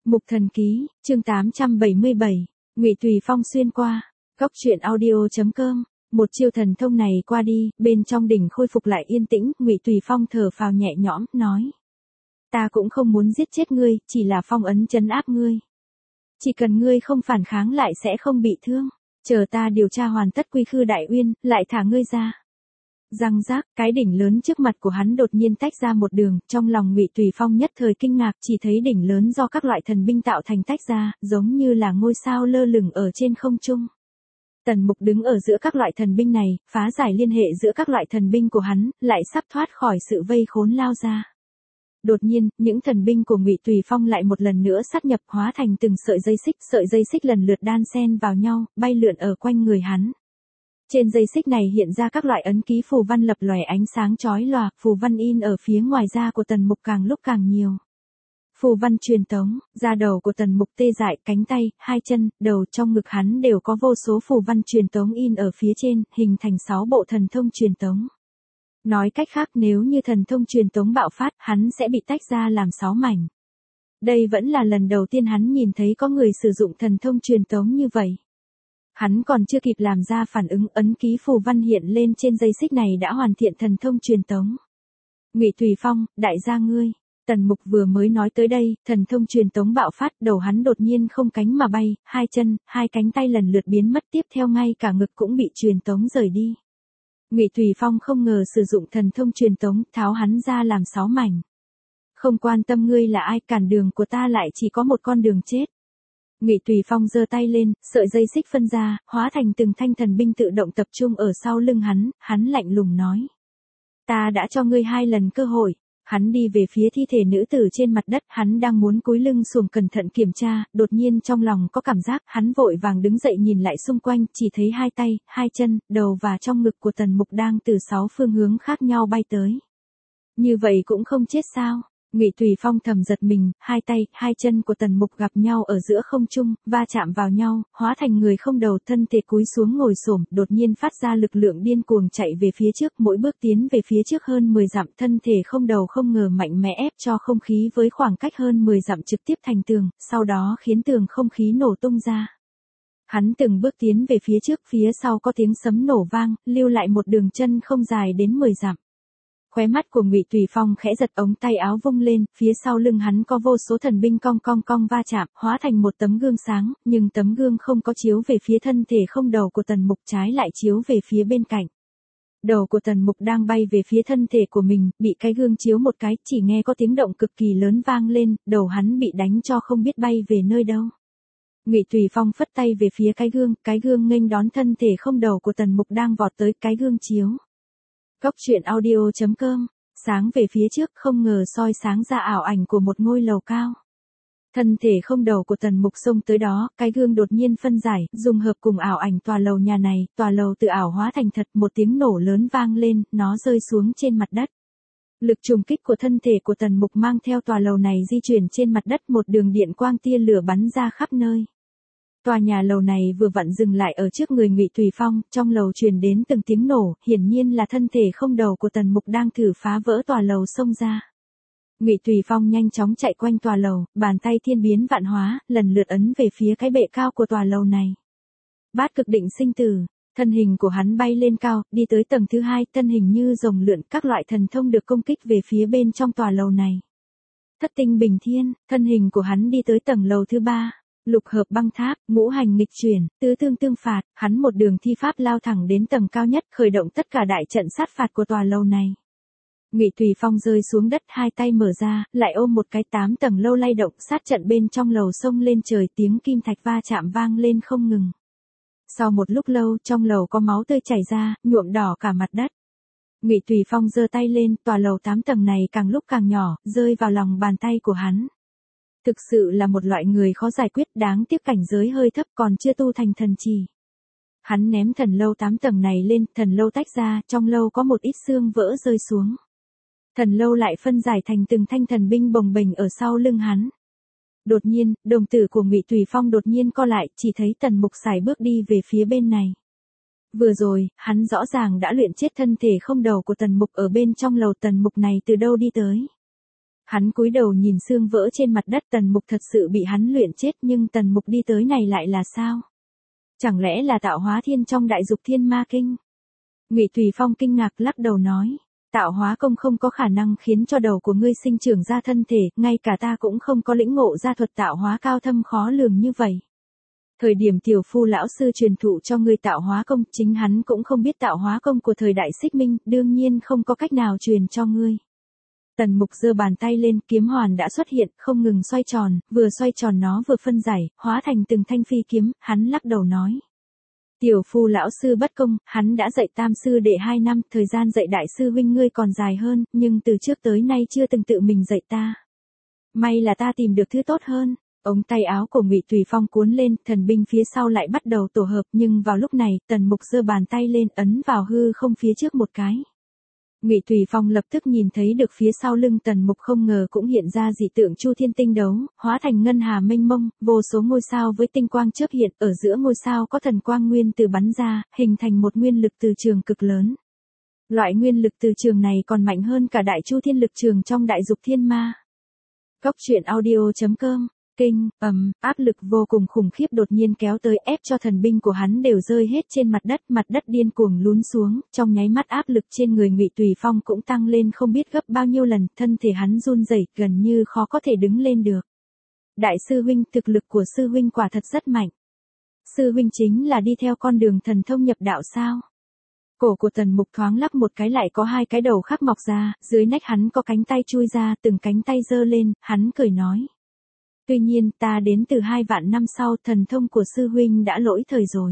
Mục Thần Ký, chương 877, Ngụy Tùy Phong xuyên qua. Góc truyện audio.com. Một chiêu thần thông này qua đi, bên trong đỉnh khôi phục lại yên tĩnh, Ngụy Tùy Phong thở phào nhẹ nhõm, nói: Ta cũng không muốn giết chết ngươi, chỉ là phong ấn trấn áp ngươi. Chỉ cần ngươi không phản kháng lại sẽ không bị thương. Chờ ta điều tra hoàn tất quy khư đại uyên, lại thả ngươi ra. Răng rác, cái đỉnh lớn trước mặt của hắn đột nhiên tách ra một đường, trong lòng Ngụy Tùy Phong nhất thời kinh ngạc, chỉ thấy đỉnh lớn do các loại thần binh tạo thành tách ra, giống như là ngôi sao lơ lửng ở trên không trung. Tần Mục đứng ở giữa các loại thần binh này, phá giải liên hệ giữa các loại thần binh của hắn, lại sắp thoát khỏi sự vây khốn lao ra. Đột nhiên, những thần binh của Ngụy Tùy Phong lại một lần nữa sát nhập hóa thành từng sợi dây xích lần lượt đan xen vào nhau, bay lượn ở quanh người hắn. Trên dây xích này hiện ra các loại ấn ký phù văn lập lòe ánh sáng chói lòa, phù văn in ở phía ngoài da của Tần Mục càng lúc càng nhiều. Phù văn truyền tống, da đầu của Tần Mục tê dại, cánh tay, hai chân, đầu, trong ngực hắn đều có vô số phù văn truyền tống in ở phía trên, hình thành 6 bộ thần thông truyền tống. Nói cách khác, nếu như thần thông truyền tống bạo phát, hắn sẽ bị tách ra làm 6 mảnh. Đây vẫn là lần đầu tiên hắn nhìn thấy có người sử dụng thần thông truyền tống như vậy. Hắn còn chưa kịp làm ra phản ứng, ấn ký phù văn hiện lên trên dây xích này đã hoàn thiện thần thông truyền tống. Ngụy Tùy Phong, đại gia ngươi. Tần Mục vừa mới nói tới đây, thần thông truyền tống bạo phát, đầu hắn đột nhiên không cánh mà bay, hai chân, hai cánh tay lần lượt biến mất, tiếp theo ngay cả ngực cũng bị truyền tống rời đi. Ngụy Tùy Phong không ngờ sử dụng thần thông truyền tống, tháo hắn ra làm 6 mảnh. Không quan tâm ngươi là ai, cản đường của ta lại chỉ có một con đường chết. Ngụy Tùy Phong giơ tay lên, sợi dây xích phân ra, hóa thành từng thanh thần binh tự động tập trung ở sau lưng hắn lạnh lùng nói: Ta đã cho ngươi 2 lần cơ hội. Hắn đi về phía thi thể nữ tử trên mặt đất, hắn đang muốn cúi lưng xuống cẩn thận kiểm tra, đột nhiên trong lòng có cảm giác, hắn vội vàng đứng dậy nhìn lại xung quanh, chỉ thấy 2 tay, 2 chân, đầu và trong ngực của Tần Mục đang từ 6 phương hướng khác nhau bay tới. Như vậy cũng không chết sao? Ngụy Tùy Phong thầm giật mình, 2 tay, 2 chân của Tần Mục gặp nhau ở giữa không trung, va chạm vào nhau, hóa thành người không đầu, thân thể cúi xuống ngồi xổm, đột nhiên phát ra lực lượng điên cuồng chạy về phía trước, mỗi bước tiến về phía trước hơn 10 dặm, thân thể không đầu không ngờ mạnh mẽ ép cho không khí với khoảng cách hơn 10 dặm trực tiếp thành tường, sau đó khiến tường không khí nổ tung ra. Hắn từng bước tiến về phía trước, phía sau có tiếng sấm nổ vang, lưu lại một đường chân không dài đến 10 dặm. Khóe mắt của Ngụy Tùy Phong khẽ giật, ống tay áo vung lên, phía sau lưng hắn có vô số thần binh cong va chạm, hóa thành một tấm gương sáng, nhưng tấm gương không có chiếu về phía thân thể không đầu của Tần Mục, trái lại chiếu về phía bên cạnh. Đầu của Tần Mục đang bay về phía thân thể của mình, bị cái gương chiếu một cái, chỉ nghe có tiếng động cực kỳ lớn vang lên, đầu hắn bị đánh cho không biết bay về nơi đâu. Ngụy Tùy Phong phất tay về phía cái gương nghênh đón thân thể không đầu của Tần Mục đang vọt tới, cái gương chiếu. Góc truyện audio.com, sáng về phía trước, không ngờ soi sáng ra ảo ảnh của một ngôi lầu cao. Thân thể không đầu của Tần Mục xông tới đó, cái gương đột nhiên phân giải, dung hợp cùng ảo ảnh tòa lầu nhà này, tòa lầu từ ảo hóa thành thật, một tiếng nổ lớn vang lên, nó rơi xuống trên mặt đất. Lực trùng kích của thân thể của Tần Mục mang theo tòa lầu này di chuyển trên mặt đất, một đường điện quang tia lửa bắn ra khắp nơi. Tòa nhà lầu này vừa vặn dừng lại ở trước người Ngụy Tùy Phong, trong lầu truyền đến từng tiếng nổ, hiển nhiên là thân thể không đầu của Tần Mục đang thử phá vỡ tòa lầu xông ra. Ngụy Tùy Phong nhanh chóng chạy quanh tòa lầu, bàn tay thiên biến vạn hóa, lần lượt ấn về phía cái bệ cao của tòa lầu này. Bát cực định sinh tử, thân hình của hắn bay lên cao, đi tới tầng thứ 2, thân hình như rồng lượn, các loại thần thông được công kích về phía bên trong tòa lầu này. Thất tinh bình thiên, thân hình của hắn đi tới tầng lầu thứ 3. Lục hợp băng tháp, ngũ hành nghịch chuyển, tứ tương tương phạt, hắn một đường thi pháp lao thẳng đến tầng cao nhất, khởi động tất cả đại trận sát phạt của tòa lâu này. Ngụy Tùy Phong rơi xuống đất, 2 tay mở ra, lại ôm một cái 8 tầng lâu lay động, sát trận bên trong lầu xông lên trời, tiếng kim thạch va chạm vang lên không ngừng. Sau một lúc lâu, trong lầu có máu tươi chảy ra, nhuộm đỏ cả mặt đất. Ngụy Tùy Phong giơ tay lên, tòa lầu 8 tầng này càng lúc càng nhỏ, rơi vào lòng bàn tay của hắn. Thực sự là một loại người khó giải quyết, đáng tiếc cảnh giới hơi thấp, còn chưa tu thành thần trì. Hắn ném thần lâu 8 tầng này lên, thần lâu tách ra, trong lâu có một ít xương vỡ rơi xuống. Thần lâu lại phân giải thành từng thanh thần binh bồng bềnh ở sau lưng hắn. Đột nhiên, đồng tử của Ngụy Tùy Phong đột nhiên co lại, chỉ thấy Tần Mục sải bước đi về phía bên này. Vừa rồi, hắn rõ ràng đã luyện chết thân thể không đầu của Tần Mục ở bên trong lầu. Tần Mục này từ đâu đi tới? Hắn cúi đầu nhìn xương vỡ trên mặt đất, Tần Mục thật sự bị hắn luyện chết, nhưng Tần Mục đi tới này lại là sao? Chẳng lẽ là tạo hóa thiên trong Đại Dục Thiên Ma Kinh? Ngụy Tùy Phong kinh ngạc lắc đầu nói, tạo hóa công không có khả năng khiến cho đầu của ngươi sinh trưởng ra thân thể, ngay cả ta cũng không có lĩnh ngộ ra thuật tạo hóa cao thâm khó lường như vậy. Thời điểm tiểu phu lão sư truyền thụ cho ngươi tạo hóa công, chính hắn cũng không biết tạo hóa công của thời đại Xích Minh, đương nhiên không có cách nào truyền cho ngươi. Tần Mục giơ bàn tay lên, kiếm hoàn đã xuất hiện, không ngừng xoay tròn, vừa xoay tròn nó vừa phân giải, hóa thành từng thanh phi kiếm, hắn lắc đầu nói. Tiểu phu lão sư bất công, hắn đã dạy tam sư đệ 2 năm, thời gian dạy đại sư huynh ngươi còn dài hơn, nhưng từ trước tới nay chưa từng tự mình dạy ta. May là ta tìm được thứ tốt hơn. Ống tay áo của Ngụy Tùy Phong cuốn lên, thần binh phía sau lại bắt đầu tổ hợp, nhưng vào lúc này, Tần Mục giơ bàn tay lên, ấn vào hư không phía trước một cái. Ngụy Tùy Phong lập tức nhìn thấy được phía sau lưng Tần Mục không ngờ cũng hiện ra dị tượng Chu Thiên tinh đấu, hóa thành ngân hà mênh mông, vô số ngôi sao với tinh quang chớp hiện, ở giữa ngôi sao có thần quang nguyên từ bắn ra, hình thành một nguyên lực từ trường cực lớn. Loại nguyên lực từ trường này còn mạnh hơn cả đại Chu Thiên lực trường trong Đại Dục Thiên Ma. Góc truyện audio.com. Kinh, áp lực vô cùng khủng khiếp đột nhiên kéo tới, ép cho thần binh của hắn đều rơi hết trên mặt đất điên cuồng lún xuống, trong nháy mắt áp lực trên người Ngụy Tùy Phong cũng tăng lên không biết gấp bao nhiêu lần, thân thể hắn run rẩy, gần như khó có thể đứng lên được. Đại sư huynh, thực lực của sư huynh quả thật rất mạnh. Sư huynh chính là đi theo con đường thần thông nhập đạo sao? Cổ của Tần Mục thoáng lắp một cái, lại có 2 cái đầu khác mọc ra, dưới nách hắn có cánh tay chui ra, từng cánh tay giơ lên, hắn cười nói. Tuy nhiên, ta đến từ 2 vạn năm sau, thần thông của sư huynh đã lỗi thời rồi.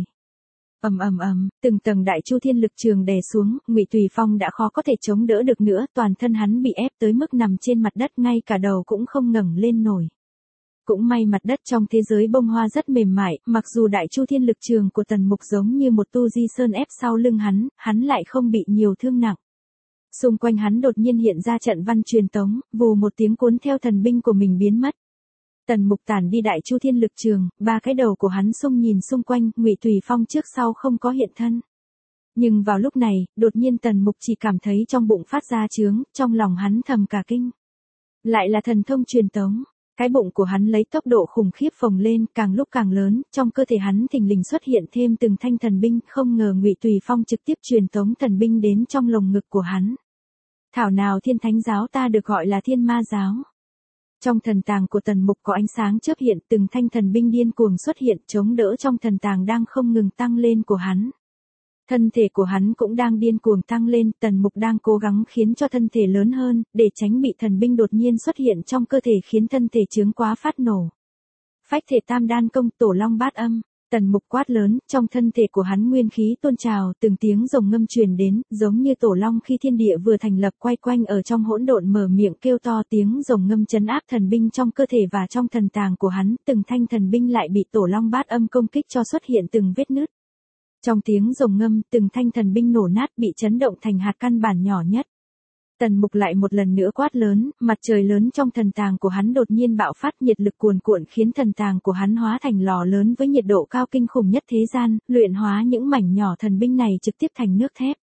Từng tầng đại Chu Thiên lực trường đè xuống, Ngụy Tùy Phong đã khó có thể chống đỡ được nữa, toàn thân hắn bị ép tới mức nằm trên mặt đất, ngay cả đầu cũng không ngẩng lên nổi. Cũng may mặt đất trong thế giới bông hoa rất mềm mại, mặc dù đại Chu Thiên lực trường của Tần Mục giống như một tu di sơn ép sau lưng hắn lại không bị nhiều thương nặng. Xung quanh hắn đột nhiên hiện ra trận văn truyền tống, vù một tiếng cuốn theo thần binh của mình biến mất. Tần Mục tản đi đại Chu Thiên lực trường, 3 cái đầu của hắn xung nhìn xung quanh, Ngụy Tùy Phong trước sau không có hiện thân. Nhưng vào lúc này, đột nhiên Tần Mục chỉ cảm thấy trong bụng phát ra chướng, trong lòng hắn thầm cả kinh. Lại là thần thông truyền tống, cái bụng của hắn lấy tốc độ khủng khiếp phồng lên, càng lúc càng lớn, trong cơ thể hắn thình lình xuất hiện thêm từng thanh thần binh, không ngờ Ngụy Tùy Phong trực tiếp truyền tống thần binh đến trong lồng ngực của hắn. Thảo nào Thiên Thánh giáo ta được gọi là Thiên Ma giáo. Trong thần tàng của Tần Mục có ánh sáng chớp hiện, từng thanh thần binh điên cuồng xuất hiện, chống đỡ trong thần tàng đang không ngừng tăng lên của hắn. Thân thể của hắn cũng đang điên cuồng tăng lên, Tần Mục đang cố gắng khiến cho thân thể lớn hơn, để tránh bị thần binh đột nhiên xuất hiện trong cơ thể khiến thân thể chướng quá phát nổ. Phách thể tam đan công, tổ long bát âm. Tần Mục quát lớn, trong thân thể của hắn nguyên khí tôn trào, từng tiếng rồng ngâm truyền đến, giống như tổ long khi thiên địa vừa thành lập quay quanh ở trong hỗn độn mở miệng kêu to, tiếng rồng ngâm trấn áp thần binh trong cơ thể và trong thần tàng của hắn, từng thanh thần binh lại bị tổ long bát âm công kích cho xuất hiện từng vết nứt. Trong tiếng rồng ngâm, từng thanh thần binh nổ nát bị chấn động thành hạt căn bản nhỏ nhất. Tần Mục lại một lần nữa quát lớn, mặt trời lớn trong thần tàng của hắn đột nhiên bạo phát, nhiệt lực cuồn cuộn khiến thần tàng của hắn hóa thành lò lớn với nhiệt độ cao kinh khủng nhất thế gian, luyện hóa những mảnh nhỏ thần binh này trực tiếp thành nước thép.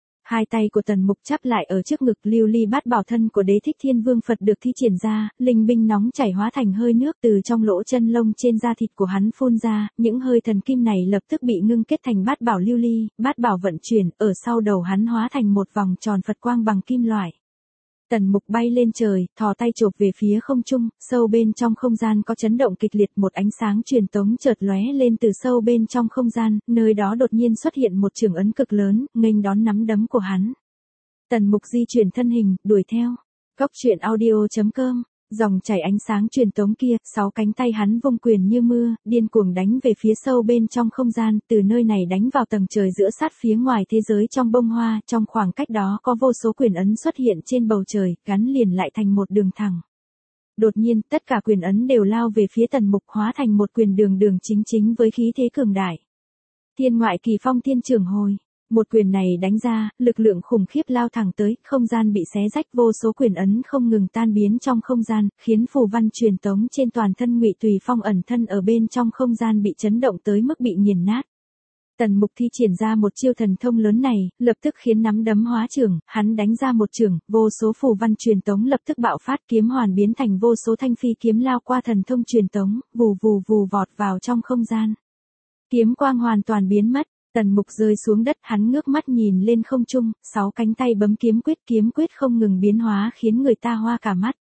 2 tay của Tần Mục chắp lại ở trước ngực, lưu ly bát bảo thân của Đế Thích Thiên Vương Phật được thi triển ra, linh binh nóng chảy hóa thành hơi nước từ trong lỗ chân lông trên da thịt của hắn phun ra, những hơi thần kim này lập tức bị ngưng kết thành bát bảo lưu ly, bát bảo vận chuyển, ở sau đầu hắn hóa thành một vòng tròn Phật quang bằng kim loại. Tần Mục bay lên trời, thò tay chộp về phía không trung, sâu bên trong không gian có chấn động kịch liệt, một ánh sáng truyền tống chợt lóe lên từ sâu bên trong không gian, nơi đó đột nhiên xuất hiện một trường ấn cực lớn, nghênh đón nắm đấm của hắn. Tần Mục di chuyển thân hình, đuổi theo. Góc truyện audio.com. Dòng chảy ánh sáng truyền tống kia, 6 cánh tay hắn vung quyền như mưa, điên cuồng đánh về phía sâu bên trong không gian, từ nơi này đánh vào tầng trời giữa sát phía ngoài thế giới trong bông hoa, trong khoảng cách đó có vô số quyền ấn xuất hiện trên bầu trời, gắn liền lại thành một đường thẳng. Đột nhiên, tất cả quyền ấn đều lao về phía Tần Mục, hóa thành một quyền đường chính với khí thế cường đại. Thiên ngoại kỳ phong thiên trường hồi. Một quyền này đánh ra, lực lượng khủng khiếp lao thẳng tới, không gian bị xé rách, vô số quyền ấn không ngừng tan biến trong không gian, khiến phù văn truyền tống trên toàn thân Ngụy Tùy Phong ẩn thân ở bên trong không gian bị chấn động tới mức bị nghiền nát. Tần Mục thi triển ra một chiêu thần thông lớn này, lập tức khiến nắm đấm hóa trưởng, hắn đánh ra một chưởng, vô số phù văn truyền tống lập tức bạo phát, kiếm hoàn biến thành vô số thanh phi kiếm lao qua thần thông truyền tống, vù vù vù vọt vào trong không gian. Kiếm quang hoàn toàn biến mất, Tần Mục rơi xuống đất, hắn ngước mắt nhìn lên không trung, 6 cánh tay bấm kiếm quyết không ngừng biến hóa khiến người ta hoa cả mắt.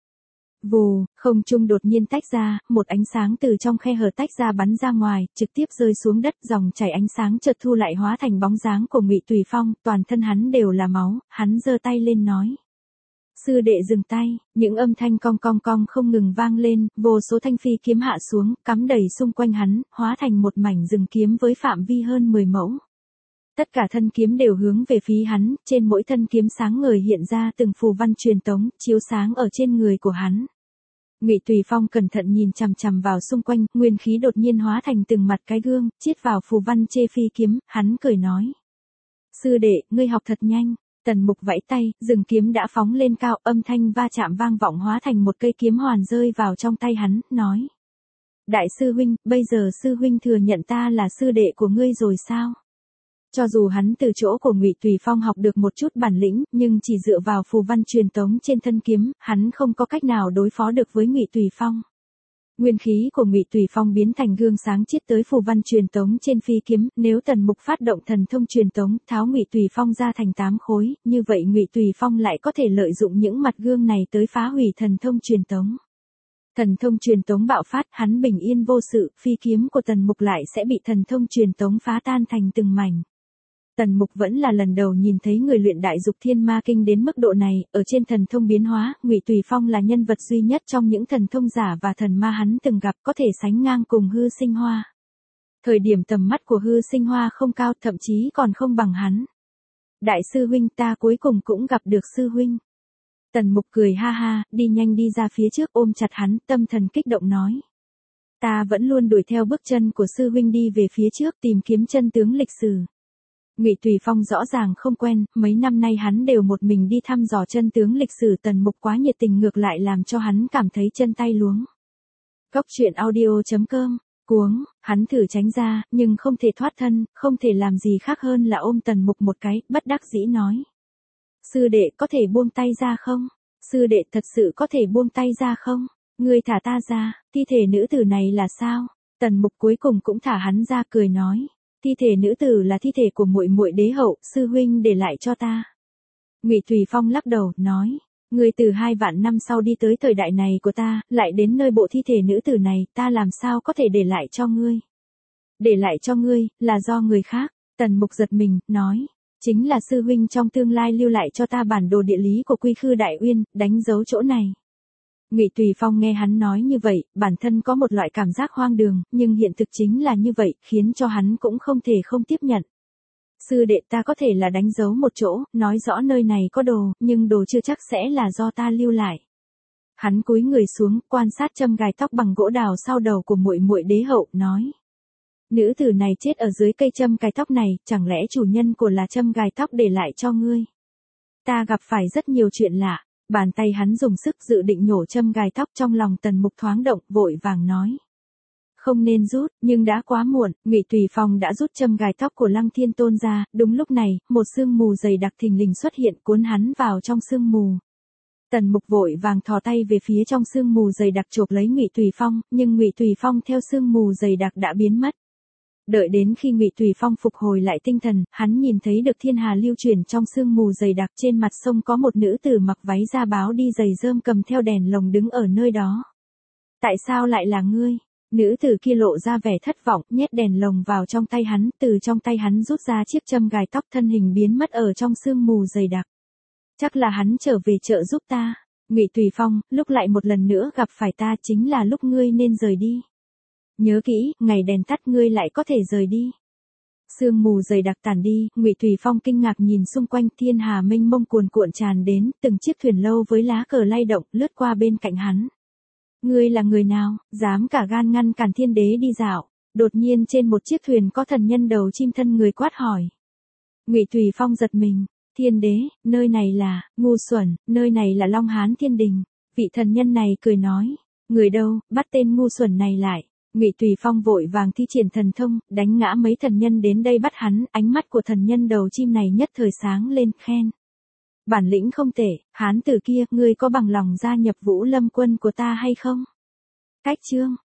Vù, không trung đột nhiên tách ra, một ánh sáng từ trong khe hở tách ra bắn ra ngoài, trực tiếp rơi xuống đất, dòng chảy ánh sáng chợt thu lại hóa thành bóng dáng của Ngụy Tùy Phong, toàn thân hắn đều là máu, hắn giơ tay lên nói: "Sư đệ dừng tay." Những âm thanh cong cong cong không ngừng vang lên, vô số thanh phi kiếm hạ xuống, cắm đầy xung quanh hắn, hóa thành một mảnh rừng kiếm với phạm vi hơn 10 mẫu. Tất cả thân kiếm đều hướng về phía hắn, trên mỗi thân kiếm sáng ngời hiện ra từng phù văn truyền tống, chiếu sáng ở trên người của hắn. Ngụy Tùy Phong cẩn thận nhìn chằm chằm vào xung quanh, nguyên khí đột nhiên hóa thành từng mặt cái gương, chiết vào phù văn chê phi kiếm, hắn cười nói: "Sư đệ, ngươi học thật nhanh." Tần Mục vẫy tay, rừng kiếm đã phóng lên cao, âm thanh va chạm vang vọng hóa thành một cây kiếm hoàn rơi vào trong tay hắn, nói: "Đại sư huynh, bây giờ sư huynh thừa nhận ta là sư đệ của ngươi rồi sao?" Cho dù hắn từ chỗ của Ngụy Tùy Phong học được một chút bản lĩnh, nhưng chỉ dựa vào phù văn truyền tống trên thân kiếm, hắn không có cách nào đối phó được với Ngụy Tùy Phong. Nguyên khí của Ngụy Tùy Phong biến thành gương sáng chiết tới phù văn truyền tống trên phi kiếm, nếu Tần Mục phát động thần thông truyền tống, tháo Ngụy Tùy Phong ra thành 8 khối, như vậy Ngụy Tùy Phong lại có thể lợi dụng những mặt gương này tới phá hủy thần thông truyền tống. Thần thông truyền tống bạo phát, hắn bình yên vô sự, phi kiếm của Tần Mục lại sẽ bị thần thông truyền tống phá tan thành từng mảnh. Tần Mục vẫn là lần đầu nhìn thấy người luyện đại dục thiên ma kinh đến mức độ này, ở trên thần thông biến hóa, Ngụy Tùy Phong là nhân vật duy nhất trong những thần thông giả và thần ma hắn từng gặp có thể sánh ngang cùng Hư Sinh Hoa. Thời điểm tầm mắt của Hư Sinh Hoa không cao, thậm chí còn không bằng hắn. "Đại sư huynh, ta cuối cùng cũng gặp được sư huynh." Tần Mục cười ha ha, đi nhanh đi ra phía trước ôm chặt hắn, tâm thần kích động nói: "Ta vẫn luôn đuổi theo bước chân của sư huynh đi về phía trước tìm kiếm chân tướng lịch sử." Ngụy Tùy Phong rõ ràng không quen, mấy năm nay hắn đều một mình đi thăm dò chân tướng lịch sử, Tần Mục quá nhiệt tình ngược lại làm cho hắn cảm thấy chân tay luống. Goctruyện.audio.com, cuống, hắn thử tránh ra, nhưng không thể thoát thân, không thể làm gì khác hơn là ôm Tần Mục một cái, bất đắc dĩ nói: "Sư đệ có thể buông tay ra không? Sư đệ thật sự có thể buông tay ra không? Ngươi thả ta ra, thi thể nữ tử này là sao?" Tần Mục cuối cùng cũng thả hắn ra, cười nói: "Thi thể nữ tử là thi thể của muội muội đế hậu, sư huynh để lại cho ta." Ngụy Tùy Phong lắc đầu, nói: "Ngươi từ 2 vạn năm sau đi tới thời đại này của ta, lại đến nơi bộ thi thể nữ tử này, ta làm sao có thể để lại cho ngươi?" "Để lại cho ngươi, là do người khác." Tần Mục giật mình, nói: "Chính là sư huynh trong tương lai lưu lại cho ta bản đồ địa lý của Quy Khư Đại Uyên, đánh dấu chỗ này." Ngụy Tùy Phong nghe hắn nói như vậy, bản thân có một loại cảm giác hoang đường, nhưng hiện thực chính là như vậy, khiến cho hắn cũng không thể không tiếp nhận. "Sư đệ, ta có thể là đánh dấu một chỗ, nói rõ nơi này có đồ, nhưng đồ chưa chắc sẽ là do ta lưu lại." Hắn cúi người xuống, quan sát châm gài tóc bằng gỗ đào sau đầu của muội muội đế hậu, nói: "Nữ tử này chết ở dưới cây châm gài tóc này, chẳng lẽ chủ nhân của là châm gài tóc để lại cho ngươi?" "Ta gặp phải rất nhiều chuyện lạ." Bàn tay hắn dùng sức dự định nhổ châm gài tóc, trong lòng Tần Mục thoáng động, vội vàng nói: "Không nên rút." Nhưng đã quá muộn, Ngụy Tùy Phong đã rút châm gài tóc của Lăng Thiên Tôn ra, đúng lúc này, một sương mù dày đặc thình lình xuất hiện, cuốn hắn vào trong sương mù. Tần Mục vội vàng thò tay về phía trong sương mù dày đặc chộp lấy Ngụy Tùy Phong, nhưng Ngụy Tùy Phong theo sương mù dày đặc đã biến mất. Đợi đến khi Ngụy Tùy Phong phục hồi lại tinh thần, hắn nhìn thấy được thiên hà lưu chuyển trong sương mù dày đặc, trên mặt sông có một nữ tử mặc váy da báo đi giày rơm cầm theo đèn lồng đứng ở nơi đó. "Tại sao lại là ngươi?" Nữ tử kia lộ ra vẻ thất vọng, nhét đèn lồng vào trong tay hắn, từ trong tay hắn rút ra chiếc châm gài tóc, thân hình biến mất ở trong sương mù dày đặc. "Chắc là hắn trở về trợ giúp ta." Ngụy Tùy Phong, lúc lại một lần nữa gặp phải ta chính là lúc ngươi nên rời đi. Nhớ kỹ, ngày đèn tắt ngươi lại có thể rời đi. Sương mù dày đặc tản đi, Ngụy Tùy Phong kinh ngạc nhìn xung quanh, thiên hà mênh mông cuồn cuộn tràn đến, từng chiếc thuyền lâu với lá cờ lay động, lướt qua bên cạnh hắn. "Ngươi là người nào, dám cả gan ngăn cản thiên đế đi dạo?" Đột nhiên trên một chiếc thuyền có thần nhân đầu chim thân người quát hỏi. Ngụy Tùy Phong giật mình: "Thiên đế, nơi này là..." "Ngu xuẩn, nơi này là Long Hán Thiên Đình." Vị thần nhân này cười nói: "Người đâu, bắt tên ngu xuẩn này lại." Ngụy Tùy Phong vội vàng thi triển thần thông, đánh ngã mấy thần nhân đến đây bắt hắn, ánh mắt của thần nhân đầu chim này nhất thời sáng lên, khen. Bản lĩnh không tệ, hán tử kia, ngươi có bằng lòng gia nhập Vũ Lâm quân của ta hay không? Cách chương